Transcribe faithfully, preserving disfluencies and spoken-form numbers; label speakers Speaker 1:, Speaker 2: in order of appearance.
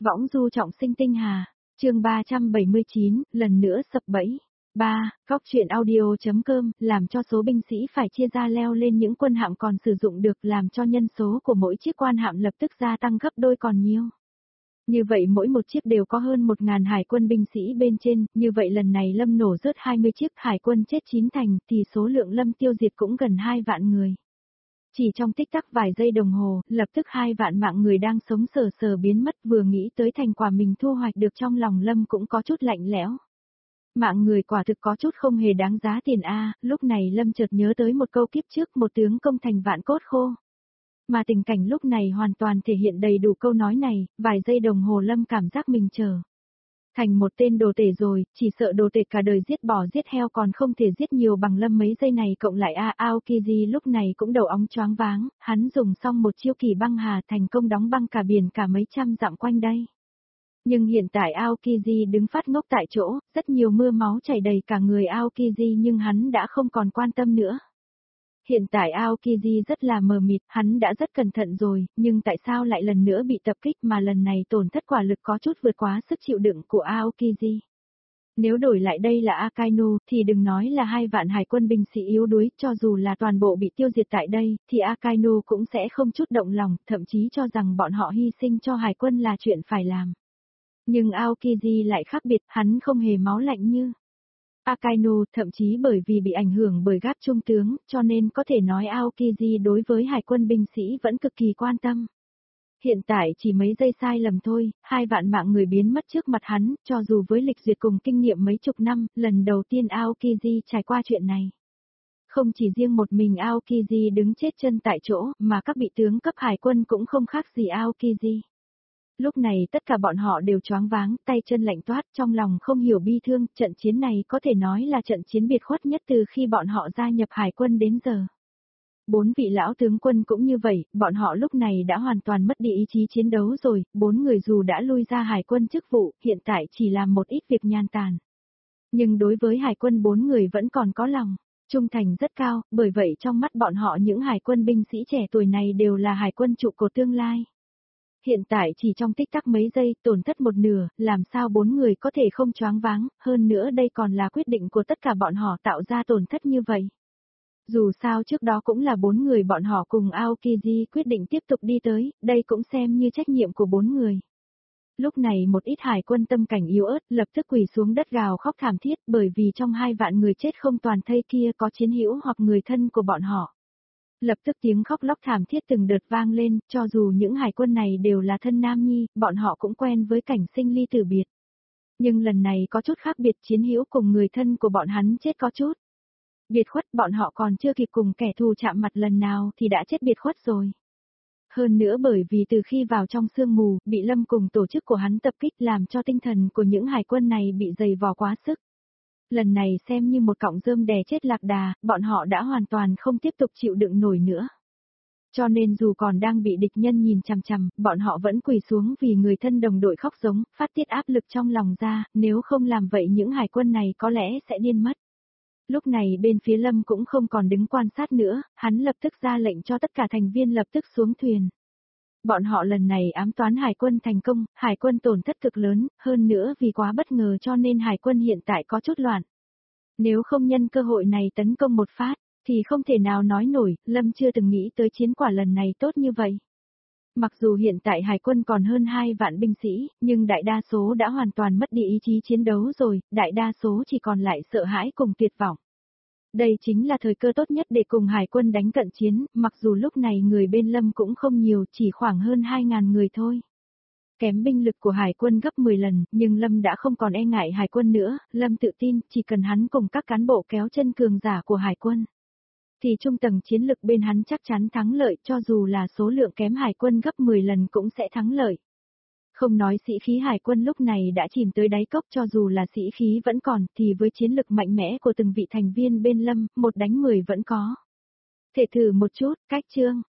Speaker 1: Võng du trọng sinh tinh hà, chương ba trăm bảy mươi chín, lần nữa sập bẫy. ba. Góc truyện audio.com, làm cho số binh sĩ phải chia ra leo lên những quân hạm còn sử dụng được, làm cho nhân số của mỗi chiếc quan hạm lập tức gia tăng gấp đôi còn nhiều. Như vậy mỗi một chiếc đều có hơn một ngàn hải quân binh sĩ bên trên, như vậy lần này Lâm nổ rớt hai mươi chiếc, hải quân chết chín thành, thì số lượng Lâm tiêu diệt cũng gần hai vạn người. Chỉ trong tích tắc vài giây đồng hồ, lập tức hai vạn mạng người đang sống sờ sờ biến mất, vừa nghĩ tới thành quả mình thu hoạch được trong lòng Lâm cũng có chút lạnh lẽo. Mạng người quả thực có chút không hề đáng giá tiền a. Lúc này Lâm chợt nhớ tới một câu kiếp trước, một tướng công thành vạn cốt khô. Mà tình cảnh lúc này hoàn toàn thể hiện đầy đủ câu nói này, vài giây đồng hồ Lâm cảm giác mình trở thành một tên đồ tể rồi, chỉ sợ đồ tể cả đời giết bò giết heo còn không thể giết nhiều bằng Lâm mấy giây này cộng lại a. Aokiji lúc này cũng đầu óc choáng váng, hắn dùng xong một chiêu kỳ băng hà thành công đóng băng cả biển cả mấy trăm dặm quanh đây. Nhưng hiện tại Aokiji đứng phát ngốc tại chỗ, rất nhiều mưa máu chảy đầy cả người Aokiji nhưng hắn đã không còn quan tâm nữa. Hiện tại Aokiji rất là mờ mịt, hắn đã rất cẩn thận rồi, nhưng tại sao lại lần nữa bị tập kích mà lần này tổn thất quả lực có chút vượt quá sức chịu đựng của Aokiji. Nếu đổi lại đây là Akainu, thì đừng nói là hai vạn hải quân binh sĩ yếu đuối, cho dù là toàn bộ bị tiêu diệt tại đây, thì Akainu cũng sẽ không chút động lòng, thậm chí cho rằng bọn họ hy sinh cho hải quân là chuyện phải làm. Nhưng Aokiji lại khác biệt, hắn không hề máu lạnh như Akainu, thậm chí bởi vì bị ảnh hưởng bởi gáp trung tướng, cho nên có thể nói Aokiji đối với hải quân binh sĩ vẫn cực kỳ quan tâm. Hiện tại chỉ mấy giây sai lầm thôi, hai vạn mạng người biến mất trước mặt hắn, cho dù với lịch duyệt cùng kinh nghiệm mấy chục năm, lần đầu tiên Aokiji trải qua chuyện này. Không chỉ riêng một mình Aokiji đứng chết chân tại chỗ, mà các vị tướng cấp hải quân cũng không khác gì Aokiji. Lúc này tất cả bọn họ đều choáng váng, tay chân lạnh toát, trong lòng không hiểu bi thương, trận chiến này có thể nói là trận chiến biệt khuất nhất từ khi bọn họ gia nhập hải quân đến giờ. Bốn vị lão tướng quân cũng như vậy, bọn họ lúc này đã hoàn toàn mất đi ý chí chiến đấu rồi, bốn người dù đã lui ra hải quân chức vụ, hiện tại chỉ làm một ít việc nhan tàn. Nhưng đối với hải quân bốn người vẫn còn có lòng trung thành rất cao, bởi vậy trong mắt bọn họ những hải quân binh sĩ trẻ tuổi này đều là hải quân trụ cột tương lai. Hiện tại chỉ trong tích tắc mấy giây, tổn thất một nửa, làm sao bốn người có thể không choáng váng, hơn nữa đây còn là quyết định của tất cả bọn họ tạo ra tổn thất như vậy. Dù sao trước đó cũng là bốn người bọn họ cùng Aokiji quyết định tiếp tục đi tới, đây cũng xem như trách nhiệm của bốn người. Lúc này một ít hải quân tâm cảnh yếu ớt lập tức quỳ xuống đất gào khóc thảm thiết bởi vì trong hai vạn người chết không toàn thây kia có chiến hữu hoặc người thân của bọn họ. Lập tức tiếng khóc lóc thảm thiết từng đợt vang lên, cho dù những hải quân này đều là thân nam nhi, bọn họ cũng quen với cảnh sinh ly tử biệt. Nhưng lần này có chút khác biệt, chiến hữu cùng người thân của bọn hắn chết có chút biệt khuất, bọn họ còn chưa kịp cùng kẻ thù chạm mặt lần nào thì đã chết biệt khuất rồi. Hơn nữa bởi vì từ khi vào trong sương mù, bị Lâm cùng tổ chức của hắn tập kích làm cho tinh thần của những hải quân này bị dày vò quá sức. Lần này xem như một cọng rơm đè chết lạc đà, bọn họ đã hoàn toàn không tiếp tục chịu đựng nổi nữa. Cho nên dù còn đang bị địch nhân nhìn chằm chằm, bọn họ vẫn quỳ xuống vì người thân đồng đội khóc giống, phát tiết áp lực trong lòng ra, nếu không làm vậy những hải quân này có lẽ sẽ điên mất. Lúc này bên phía Lâm cũng không còn đứng quan sát nữa, hắn lập tức ra lệnh cho tất cả thành viên lập tức xuống thuyền. Bọn họ lần này ám toán hải quân thành công, hải quân tổn thất cực lớn, hơn nữa vì quá bất ngờ cho nên hải quân hiện tại có chút loạn. Nếu không nhân cơ hội này tấn công một phát, thì không thể nào nói nổi, Lâm chưa từng nghĩ tới chiến quả lần này tốt như vậy. Mặc dù hiện tại hải quân còn hơn hai vạn binh sĩ, nhưng đại đa số đã hoàn toàn mất đi ý chí chiến đấu rồi, đại đa số chỉ còn lại sợ hãi cùng tuyệt vọng. Đây chính là thời cơ tốt nhất để cùng hải quân đánh cận chiến, mặc dù lúc này người bên Lâm cũng không nhiều, chỉ khoảng hơn hai ngàn người thôi. Kém binh lực của hải quân gấp mười lần, nhưng Lâm đã không còn e ngại hải quân nữa, Lâm tự tin, chỉ cần hắn cùng các cán bộ kéo chân cường giả của hải quân, thì trung tầng chiến lực bên hắn chắc chắn thắng lợi, cho dù là số lượng kém hải quân gấp mười lần cũng sẽ thắng lợi. Không nói sĩ khí hải quân lúc này đã chìm tới đáy cốc, cho dù là sĩ khí vẫn còn, thì với chiến lực mạnh mẽ của từng vị thành viên bên Lâm, một đánh mười vẫn có thể thử một chút, cách chương.